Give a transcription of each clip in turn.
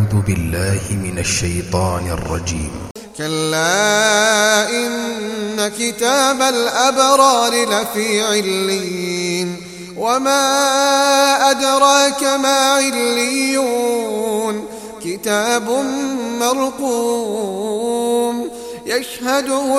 أعوذ بالله من الشيطان الرجيم. كلا إن كتاب الأبرار لفي عليين وما أدراك ما عليون كتاب مرقوم يشهده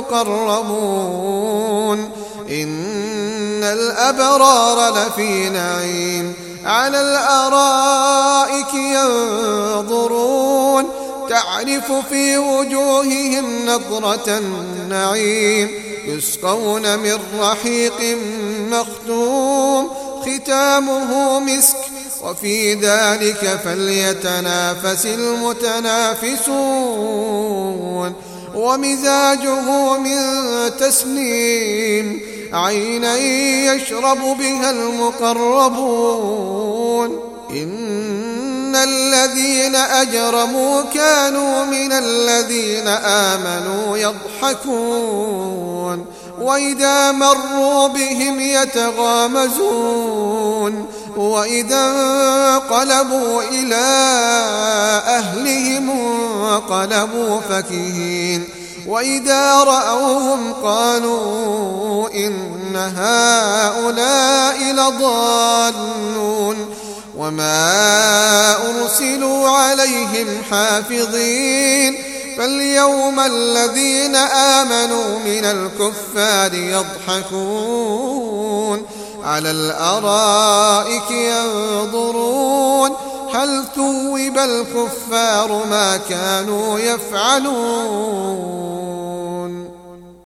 المقربون إن الأبرار لفي نعيم على الأرائك ينظرون تعرف في وجوههم نضرة النعيم يسقون من رحيق مختوم ختامه مسك وفي ذلك فليتنافس المتنافسون ومزاجه من تسنيم عينا يشرب بها المقربون إن الذين أجرموا كانوا من الذين آمنوا يضحكون وإذا مروا بهم يتغامزون وإذا انقلبوا إلى أهلهم انقلبوا فكهين وإذا رأوهم قالوا إن هؤلاء لضالون وما أرسلوا عليهم حافظين فاليوم الذين آمنوا من الكفار يضحكون على الأرائك ينظرون هل ثوب الكفار ما كانوا يفعلون.